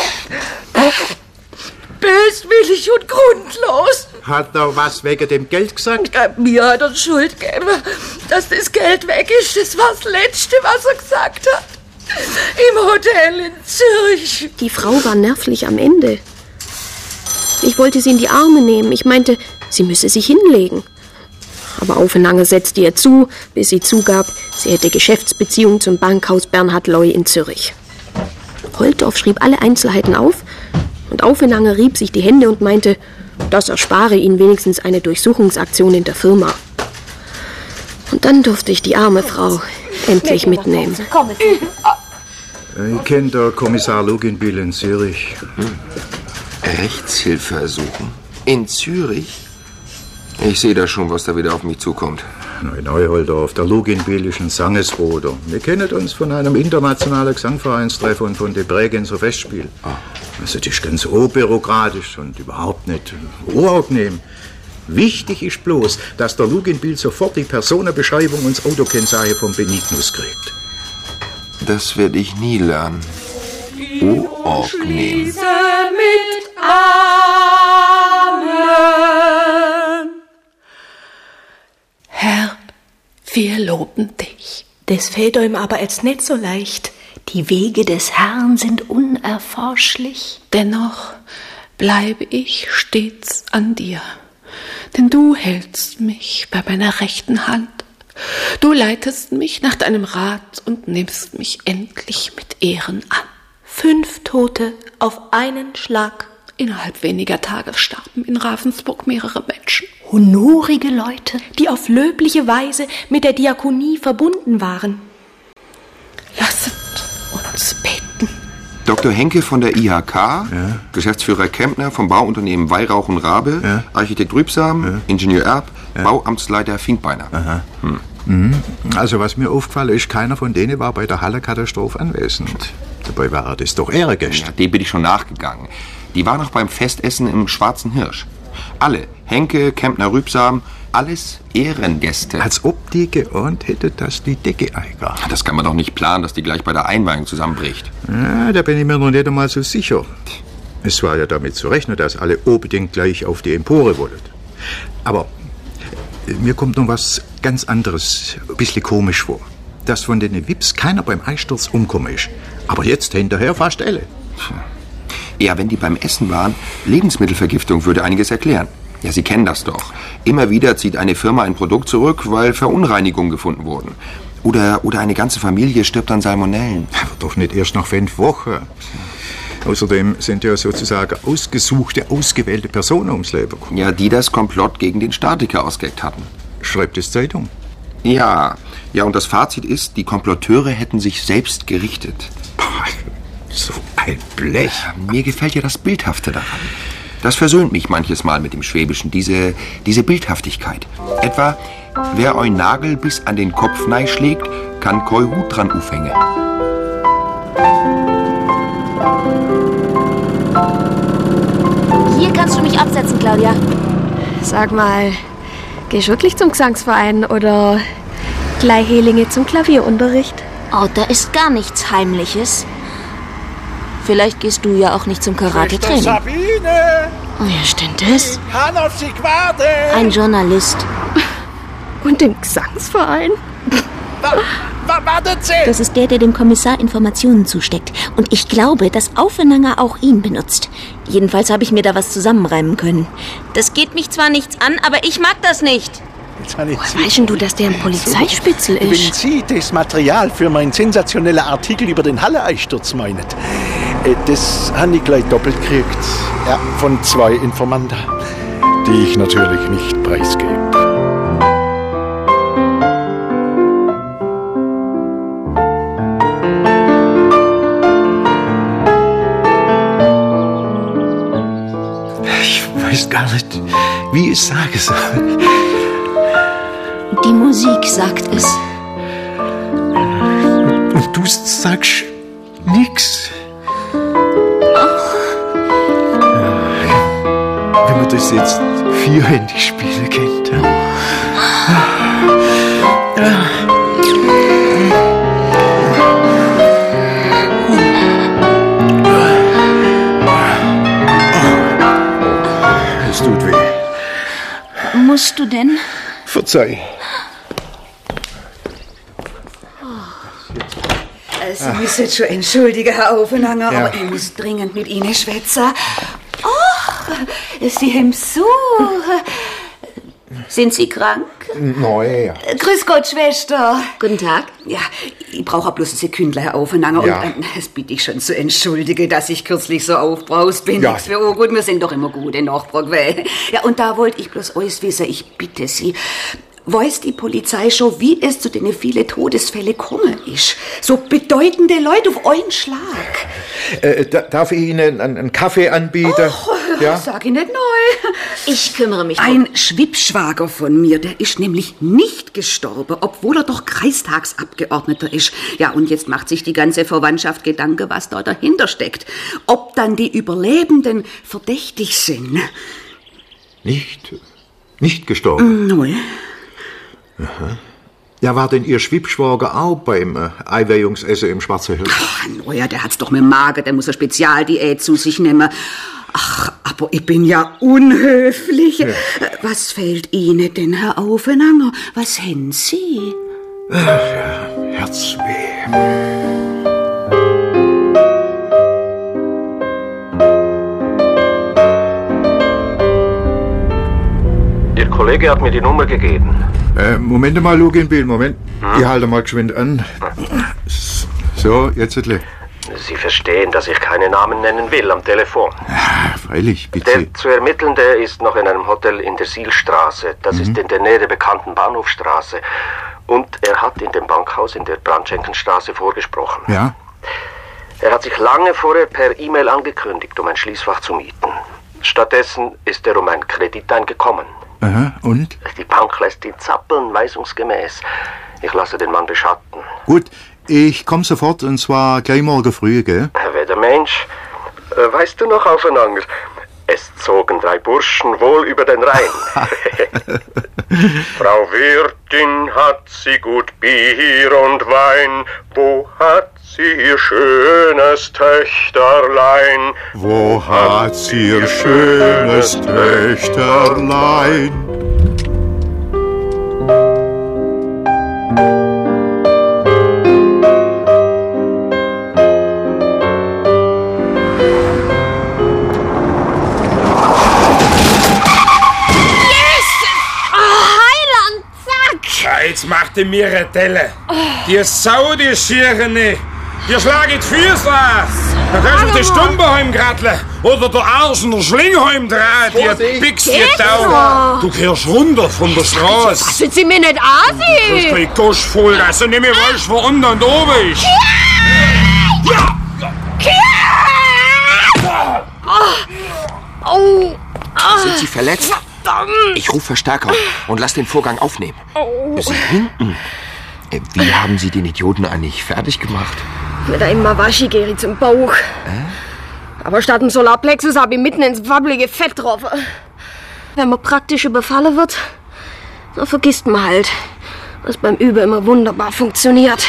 Böswillig und grundlos. Hat er was wegen dem Geld gesagt? Mir hat er Schuld gegeben, dass das Geld weg ist. Das war das Letzte, was er gesagt hat. Im Hotel in Zürich. Die Frau war nervlich am Ende. Ich wollte sie in die Arme nehmen. Ich meinte, sie müsse sich hinlegen. Aber Aufenanger setzte ihr zu, bis sie zugab, sie hätte Geschäftsbeziehungen zum Bankhaus Bernhard Loy in Zürich. Holtorf schrieb alle Einzelheiten auf und Aufenanger rieb sich die Hände und meinte, das erspare ihnen wenigstens eine Durchsuchungsaktion in der Firma. Und dann durfte ich die arme Frau endlich mitnehmen. Ich kenne der Kommissar Luginbühl in Zürich. Rechtshilfe ersuchen? In Zürich? Ich sehe da schon, was da wieder auf mich zukommt. Neu, Holdorf, der Luginbühl ist ein Sangesbruder. Wir kennen uns von einem internationalen Gesangvereinstreffen und von den Bregenzer Festspiel. Also das ist ganz unbürokratisch und überhaupt nicht unangenehm. Wichtig ist bloß, dass der Luginbühl sofort die Personenbeschreibung und das Autokennzeichen von Benignus kriegt. Das werde ich nie lernen. Unangenehm. Mit Amen. Herr, wir loben dich. Das fällt ihm aber jetzt nicht so leicht. Die Wege des Herrn sind unerforschlich. Dennoch bleibe ich stets an dir, denn du hältst mich bei meiner rechten Hand. Du leitest mich nach deinem Rat und nimmst mich endlich mit Ehren an. 5 Tote auf einen Schlag. Innerhalb weniger Tage starben in Ravensburg mehrere Menschen. Honorige Leute, die auf löbliche Weise mit der Diakonie verbunden waren. Lasset uns beten. Dr. Henke von der IHK, Geschäftsführer Kempner vom Bauunternehmen Weihrauch und Rabe, Architekt Rübsam, Ingenieur Erb, Bauamtsleiter Finkbeiner. Also was mir aufgefallen ist, keiner von denen war bei der Halle-Katastrophe anwesend. Dabei war das doch Ehrengäste. Ja, dem bin ich schon nachgegangen. Die war noch beim Festessen im Schwarzen Hirsch. Alle, Henke, Kempner Rübsam, alles Ehrengäste. Als ob die geahnt hätte, dass die Decke eingeht. Das kann man doch nicht planen, dass die gleich bei der Einweihung zusammenbricht. Ja, da bin ich mir noch nicht einmal so sicher. Es war ja damit zu rechnen, dass alle unbedingt gleich auf die Empore wollen. Aber mir kommt noch was ganz anderes, ein bisschen komisch vor. Dass von den Wips keiner beim Einsturz umgekommen ist. Aber jetzt hinterher fast alle. Ja, wenn die beim Essen waren, Lebensmittelvergiftung würde einiges erklären. Ja, Sie kennen das doch. Immer wieder zieht eine Firma ein Produkt zurück, weil Verunreinigungen gefunden wurden. Oder eine ganze Familie stirbt an Salmonellen. Aber doch nicht erst nach 5 Wochen. Außerdem sind ja sozusagen ausgesuchte, ausgewählte Personen ums Leben gekommen. Ja, die das Komplott gegen den Statiker ausgeheckt hatten. Schreibt es Zeitung? Ja, und das Fazit ist, die Komplotteure hätten sich selbst gerichtet. So ein Blech. Mir gefällt ja das Bildhafte daran. Das versöhnt mich manches Mal mit dem Schwäbischen, diese Bildhaftigkeit. Etwa, wer euren Nagel bis an den Kopf schlägt, kann kei Hut dran aufhängen. Hier kannst du mich absetzen, Claudia. Sag mal, gehst du wirklich zum Gesangsverein oder gleich Helinge zum Klavierunterricht? Oh, da ist gar nichts Heimliches. Vielleicht gehst du ja auch nicht zum Karate-Training. Sabine! Wer ist denn das? Ich kann auf Sie warten! Ein Journalist. Und im Gesangsverein? Wartet Sie! Das ist der dem Kommissar Informationen zusteckt. Und ich glaube, dass Aufenanger auch ihn benutzt. Jedenfalls habe ich mir da was zusammenreimen können. Das geht mich zwar nichts an, aber ich mag das nicht. Weißt du, dass der ein Polizeispitzel ist? Wenn Sie das Material für meinen sensationellen Artikel über den Halle-Einsturz meinen, das habe ich gleich doppelt gekriegt. Ja, von 2 Informanten, die ich natürlich nicht preisgebe. Ich weiß gar nicht, wie ich sage es. Die Musik sagt es. Und du sagst nix. Wenn man das jetzt vierhändig spielen könnte. Es tut weh. Musst du denn? Verzeih. Sie müssen schon entschuldigen, Herr Aufenanger, Ja. aber ich muss dringend mit Ihnen schwätzen. Oh, Sie haben Besuch. Sind Sie krank? Nein. Grüß Gott, Schwester. Guten Tag. Ja, ich brauche bloß ein Sekündler, Herr Aufenanger. Ja. Und das bitte ich schon zu entschuldigen, dass ich kürzlich so aufbraust bin. Ja. Nichts für ungut, wir sind doch immer gute Nachbarn gewesen. Ja, und da wollte ich bloß alles wissen, ich bitte Sie. Weiß die Polizei schon, wie es zu den vielen Todesfällen gekommen ist? So bedeutende Leute auf einen Schlag. Darf ich Ihnen einen Kaffee anbieten? Ja? Sag ich nicht neu. Ich kümmere mich Ein Schwippschwager von mir, der ist nämlich nicht gestorben, obwohl er doch Kreistagsabgeordneter ist. Ja, und jetzt macht sich die ganze Verwandtschaft Gedanken, was da dahinter steckt. Ob dann die Überlebenden verdächtig sind. Nicht gestorben? Neu. Aha. Ja, war denn Ihr Schwippschwager auch beim Einweihungsessen im Schwarzen Hirsch? Ach, neuer, der hat's doch mit dem Magen, der muss eine Spezialdiät zu sich nehmen. Ach, aber ich bin ja unhöflich. Ja. Was fehlt Ihnen denn, Herr Aufenanger? Was haben Sie? Herzweh. Ihr Kollege hat mir die Nummer gegeben. Moment mal, Lugin Bill, Moment. Ich halte mal geschwind an. So, jetzt etwas. Sie verstehen, dass ich keine Namen nennen will am Telefon. Freilich, bitte. Der zu Ermittelnde ist noch in einem Hotel in der Sielstraße. Das ist in der Nähe der bekannten Bahnhofstraße. Und er hat in dem Bankhaus in der Brandschenkenstraße vorgesprochen. Ja? Er hat sich lange vorher per E-Mail angekündigt, um ein Schließfach zu mieten. Stattdessen ist er um einen Kredit eingekommen. Aha, und? Die Bank lässt ihn zappeln, weisungsgemäß. Ich lasse den Mann beschatten. Gut, ich komme sofort, und zwar gleich morgen früh, gell? Wer der Mensch? Weißt du noch aufeinander? Es zogen 3 Burschen wohl über den Rhein. Frau Wirtin, hat sie gut Bier und Wein? Wo hat sie ihr schönes Töchterlein? Wo hat sie ihr schönes Töchterlein? Jetzt macht ihr mir eine Delle. Die Sau, die schiere nicht. Die schlage die Füße aus. Dann kannst du auf den Stumper heimgratteln. Oder der Arsch in der Schlinge heimdrehen. Die Pix, die Tau. Du gehst runter von der Straße. Lassen Sie mich nicht ansehen. Du hast gleich Gosch voll, dass du nicht mehr weißt, wo unten und oben ist. Sind Sie verletzt? Ich rufe Verstärkung und lass den Vorgang aufnehmen. Sie hinten. Wie haben Sie den Idioten eigentlich fertig gemacht? Mit einem Mawashi-Geri zum Bauch. Aber statt dem Solarplexus habe ich mitten ins wabbelige Fett getroffen. Wenn man praktisch überfallen wird, dann vergisst man halt, was beim Üben immer wunderbar funktioniert.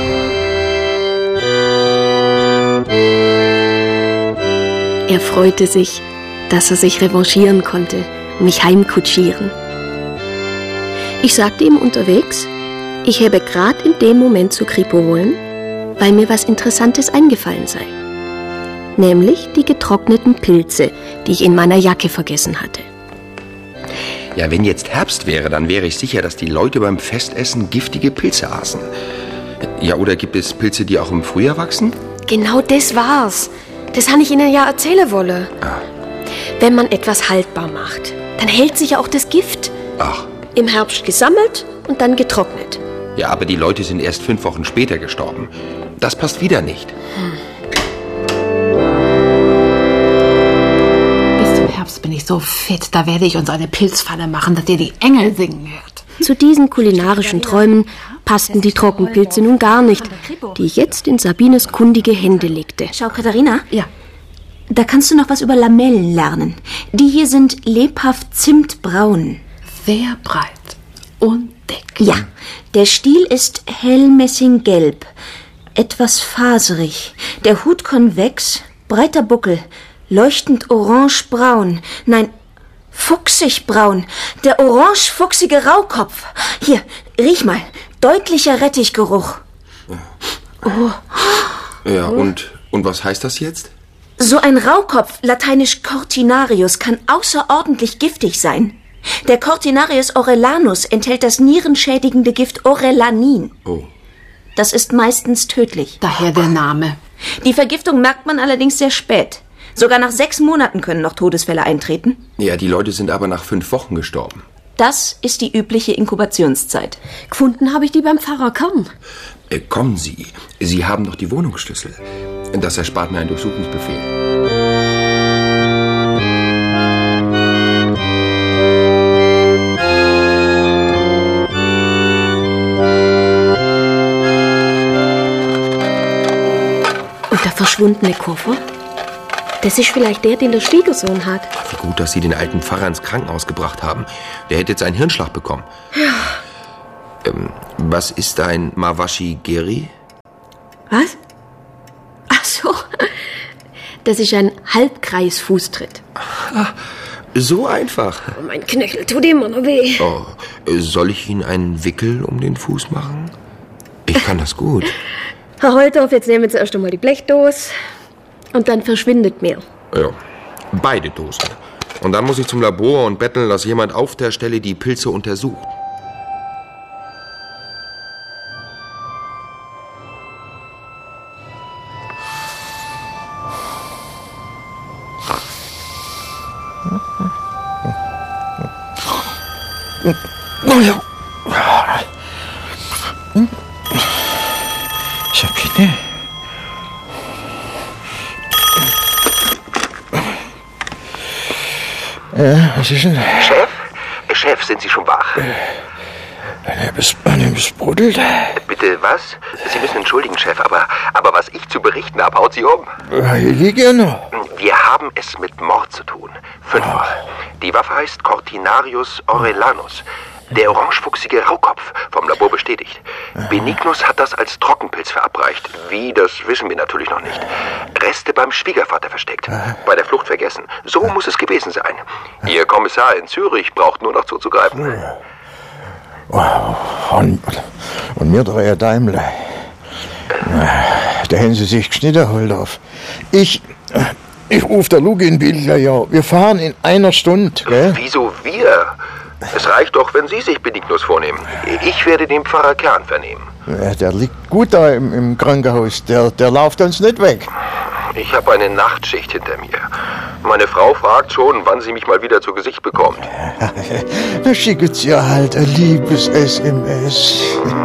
Er freute sich, dass er sich revanchieren konnte, mich heimkutschieren. Ich sagte ihm unterwegs, ich habe gerade in dem Moment zur Kripo wollen, weil mir was Interessantes eingefallen sei. Nämlich die getrockneten Pilze, die ich in meiner Jacke vergessen hatte. Ja, wenn jetzt Herbst wäre, dann wäre ich sicher, dass die Leute beim Festessen giftige Pilze aßen. Ja, oder gibt es Pilze, die auch im Frühjahr wachsen? Genau das war's. Das habe ich Ihnen ja erzählen wollen. Wenn man etwas haltbar macht, dann hält sich auch das Gift. Ach. Im Herbst gesammelt und dann getrocknet. Ja, aber die Leute sind erst 5 Wochen später gestorben. Das passt wieder nicht. Bis zum Herbst bin ich so fit, da werde ich uns eine Pilzpfanne machen, dass ihr die Engel singen hört. Zu diesen kulinarischen Träumen passten die Trockenpilze nun gar nicht, die ich jetzt in Sabines kundige Hände legte. Schau, Katharina. Ja. Da kannst du noch was über Lamellen lernen. Die hier sind lebhaft zimtbraun. Sehr breit und dick. Ja, der Stiel ist hell messinggelb, etwas faserig. Der Hut konvex, breiter Buckel, leuchtend orangebraun. Nein, fuchsigbraun. Der orange-fuchsige Raukopf. Hier, riech mal. Deutlicher Rettichgeruch. Oh. Ja, und was heißt das jetzt? So ein Raukopf, lateinisch Cortinarius, kann außerordentlich giftig sein. Der Cortinarius orellanus enthält das nierenschädigende Gift Orelanin. Oh. Das ist meistens tödlich. Daher der Name. Die Vergiftung merkt man allerdings sehr spät. Sogar nach 6 Monaten können noch Todesfälle eintreten. Ja, die Leute sind aber nach 5 Wochen gestorben. Das ist die übliche Inkubationszeit. Gefunden habe ich die beim Pfarrer Kern. Kommen Sie. Sie haben doch die Wohnungsschlüssel. Das erspart mir einen Durchsuchungsbefehl. Und der verschwundene Koffer? Das ist vielleicht der, den der Schwiegersohn hat. Wie gut, dass Sie den alten Pfarrer ins Krankenhaus gebracht haben. Der hätte jetzt einen Hirnschlag bekommen. Ja. Was ist ein Mawashi-Geri? Was? Ach so. Das ist ein Halbkreisfußtritt. So einfach. Oh, mein Knöchel tut immer noch weh. Oh, soll ich Ihnen einen Wickel um den Fuß machen? Ich kann das gut. Herr Holtorf, jetzt nehmen wir zuerst einmal die Blechdose. Und dann verschwindet mir. Ja, beide Dosen. Und dann muss ich zum Labor und betteln, dass jemand auf der Stelle die Pilze untersucht. Sabine? Was ist denn? Chef, sind Sie schon wach? Es sprudelt. Bitte was? Sie müssen entschuldigen, Chef, aber was ich zu berichten habe, haut Sie um. Ich liege ja noch. Wir haben es mit Mord zu tun. 5-mal. Die Waffe heißt Cortinarius Orellanus. Der orangefuchsige Raukopf, vom Labor bestätigt. Benignus hat das als Trockenpilz verabreicht. Wie, das wissen wir natürlich noch nicht. Reste beim Schwiegervater versteckt. Bei der Flucht vergessen. So muss es gewesen sein. Ihr Kommissar in Zürich braucht nur noch zuzugreifen. Und mir drei Daimler. Da haben Sie sich geschnitten, Holdorf. Ich rufe der Luginbildler, ja. Wir fahren in einer Stunde, gell? Wieso wir? Es reicht doch, wenn Sie sich Benignus vornehmen. Ich werde den Pfarrer Kern vernehmen. Ja, der liegt gut da im Krankenhaus. Der läuft uns nicht weg. Ich habe eine Nachtschicht hinter mir. Meine Frau fragt schon, wann sie mich mal wieder zu Gesicht bekommt. Da schickt sie ja halt ein liebes SMS.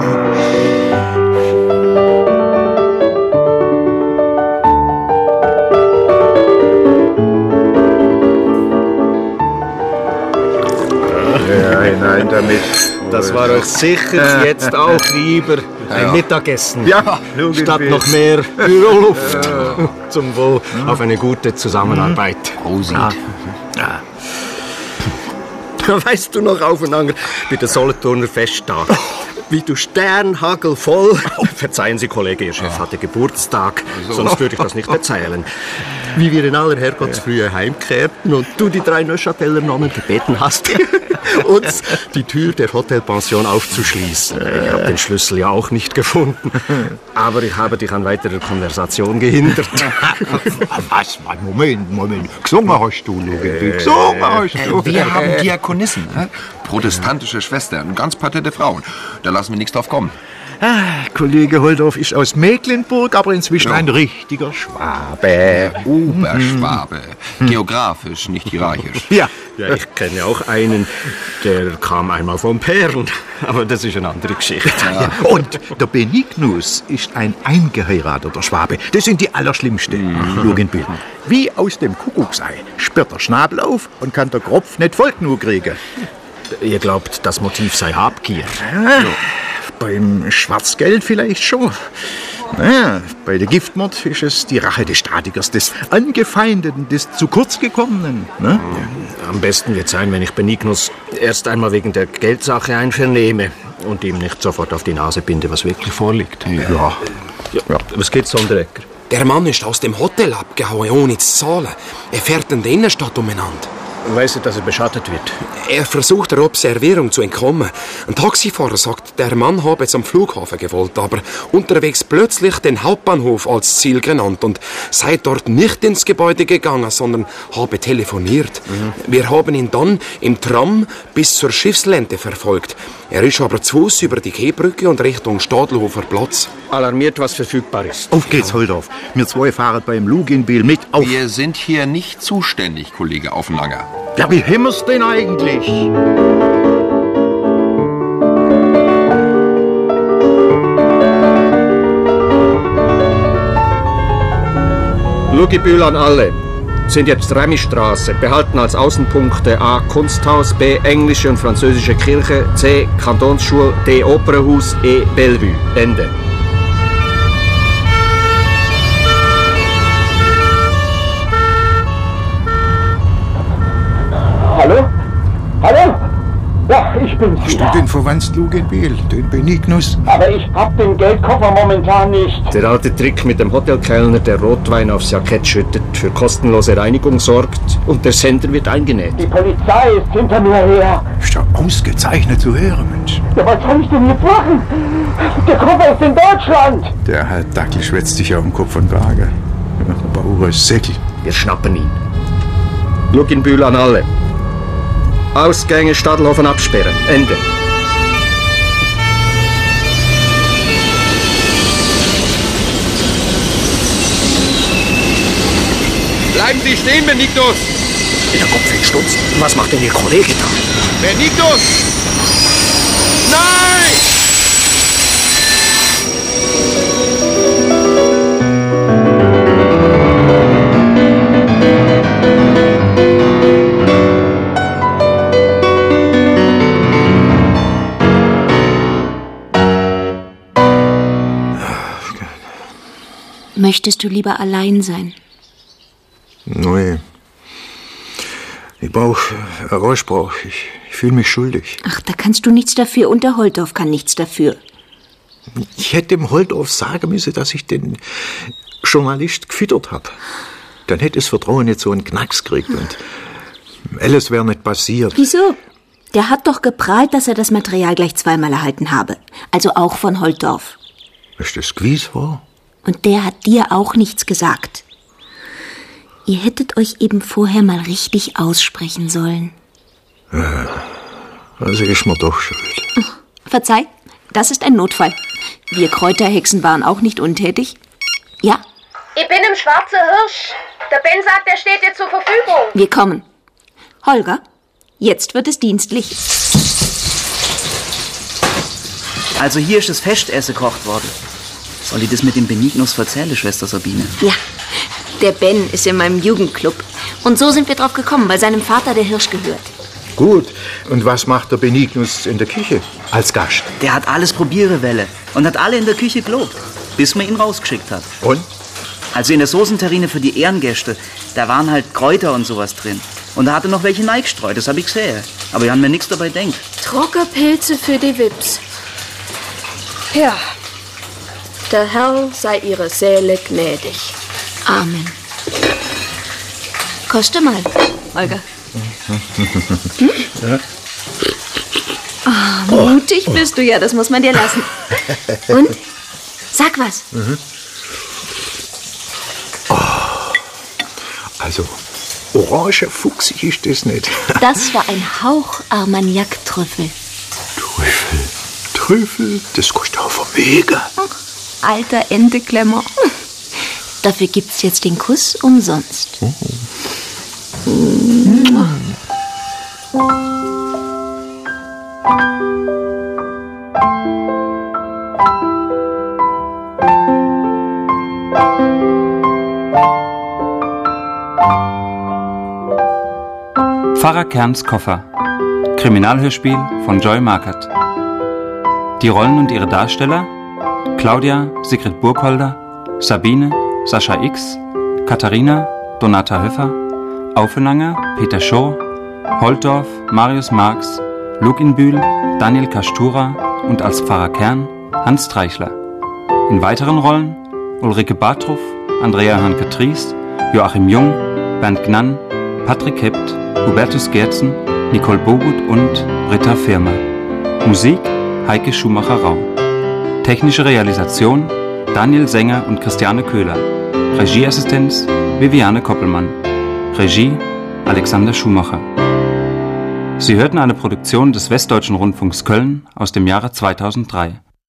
Nein, damit. Das war euch sicher jetzt auch lieber ein Mittagessen. Ja, statt noch mehr Büroluft. Zum Wohl auf eine gute Zusammenarbeit. Prosit. Ja. Weißt du noch aufeinander bei der Solothurner Festtag? Wie du sternhagelvoll... verzeihen Sie, Kollege, Ihr Chef hatte Geburtstag, sonst würde ich das nicht erzählen. Wie wir in aller Herrgottsfrühe heimkehrten und du die 3 Neuchâteler Nonnen gebeten hast, uns die Tür der Hotelpension aufzuschließen. Ich habe den Schlüssel ja auch nicht gefunden, aber ich habe dich an weiterer Konversation gehindert. Was? Moment. Gesungen hast du, Luginbühl. Gesungen hast du. Wir haben Diakonissen. Protestantische Schwestern, ganz patente Frauen. Da lassen wir nichts drauf kommen. Kollege Holdorf ist aus Mecklenburg, aber inzwischen ein richtiger Schwabe. Oberschwabe. Geografisch, nicht hierarchisch. Ja, ich kenne auch einen, der kam einmal von Perlen. Aber das ist eine andere Geschichte. Ja. Und der Benignus ist ein eingeheirateter Schwabe. Das sind die allerschlimmsten, Luginbühl. Wie aus dem Kuckucksei sperrt der Schnabel auf und kann der Kropf nicht voll genug kriegen. Ihr glaubt, das Motiv sei Habgier? Ja. Beim Schwarzgeld vielleicht schon. Naja, bei der Giftmord ist es die Rache des Statikers, des Angefeindeten, des zu kurz gekommenen. Ne? Am besten wird sein, wenn ich Benignus erst einmal wegen der Geldsache einvernehme und ihm nicht sofort auf die Nase binde, was wirklich vorliegt. Ja. Was geht's, Sonderegger? Der Mann ist aus dem Hotel abgehauen, ohne zu zahlen. Er fährt in der Innenstadt umeinander. Weißt du, dass er beschattet wird? Er versucht der Observierung zu entkommen. Ein Taxifahrer sagt, der Mann habe zum Flughafen gewollt, aber unterwegs plötzlich den Hauptbahnhof als Ziel genannt und sei dort nicht ins Gebäude gegangen, sondern habe telefoniert. Wir haben ihn dann im Tram bis zur Schiffslente verfolgt. Er ist aber zu Fuß über die Kehrbrücke und Richtung Stadelhofer Platz. Alarmiert, was verfügbar ist. Auf geht's, Holdorf. Wir zwei fahren beim Luginbühl mit auf. Wir sind hier nicht zuständig, Kollege Aufenlanger. Ja, wie haben wir's denn eigentlich? Luginbühl an alle. Sind jetzt Remistraße, behalten als Außenpunkte A. Kunsthaus, B. Englische und Französische Kirche, C. Kantonsschule, D. Opernhaus, E. Bellevue. Ende. Hallo? Hallo? Ja, ich bin's. Hast du den verwandt, Luginbühl, den Benignus? Aber ich hab den Geldkoffer momentan nicht. Der alte Trick mit dem Hotelkellner, der Rotwein aufs Jackett schüttet, für kostenlose Reinigung sorgt und der Sender wird eingenäht. Die Polizei ist hinter mir her. Ist ja ausgezeichnet zu hören, Mensch. Ja, was soll ich denn jetzt machen? Der Koffer ist in Deutschland. Der Herr Dackel schwätzt sich ja um Kopf und Kragen. Bauer Säckel. Wir schnappen ihn. Luginbühl an alle. Ausgänge Stadelhofen absperren. Ende. Bleiben Sie stehen, Benignus! Der Kopf stutzt. Was macht denn Ihr Kollege da? Benignus! Nein! Möchtest du lieber allein sein? Nein. Ich brauche Rauschbrauch. Ich fühle mich schuldig. Ach, da kannst du nichts dafür und der Holtorf kann nichts dafür. Ich hätte dem Holtorf sagen müssen, dass ich den Journalist gefüttert habe. Dann hätte das Vertrauen nicht so einen Knacks gekriegt und alles wäre nicht passiert. Wieso? Der hat doch geprahlt, dass er das Material gleich zweimal erhalten habe. Also auch von Holtorf. Ist das gewiss wahr? Und der hat dir auch nichts gesagt. Ihr hättet euch eben vorher mal richtig aussprechen sollen. Ja, also ist mir doch schuld. Verzeih, das ist ein Notfall. Wir Kräuterhexen waren auch nicht untätig. Ja? Ich bin im Schwarzen Hirsch. Der Ben sagt, er steht dir zur Verfügung. Wir kommen. Holger, jetzt wird es dienstlich. Also hier ist das Festessen gekocht worden. Soll ich das mit dem Benignus erzählen, Schwester Sabine? Ja, der Ben ist in meinem Jugendclub. Und so sind wir drauf gekommen, weil seinem Vater der Hirsch gehört. Gut, und was macht der Benignus in der Küche als Gast? Der hat alles probieren wollen und hat alle in der Küche gelobt, bis man ihn rausgeschickt hat. Und? Also in der Soßenterrine für die Ehrengäste, da waren halt Kräuter und sowas drin. Und da hat er noch welche neigestreut, das hab ich gesehen. Aber ich habe mir nichts dabei gedacht. Trockenpilze für die Wips. Ja. Der Herr sei ihre Seele gnädig. Amen. Koste mal, Holger. Ja. Mutig bist du ja, das muss man dir lassen. Und? Sag was. Also, orange fuchsig ist das nicht. Das war ein Hauch Armagnac-Trüffel. Trüffel, das kostet auch Vermögen. Alter Enteklemmer. Dafür gibt's jetzt den Kuss umsonst. Pfarrer Kerns Koffer. Kriminalhörspiel von Joy Markert. Die Rollen und ihre Darsteller: Claudia Sigrid Burgholder, Sabine Sascha X, Katharina Donata Höffer, Aufenanger Peter Schor, Holtorf Marius Marx, Luginbühl Daniel Kastura und als Pfarrer Kern Hans Streichler. In weiteren Rollen Ulrike Bartruff, Andrea Hanke-Tries, Joachim Jung, Bernd Gnann, Patrick Hept, Hubertus Gerzen, Nicole Bogut und Britta Firmer. Musik Heike Schumacher-Rau. Technische Realisation Daniel Sänger und Christiane Köhler. Regieassistenz Viviane Koppelmann. Regie Alexander Schumacher. Sie hörten eine Produktion des Westdeutschen Rundfunks Köln aus dem Jahre 2003.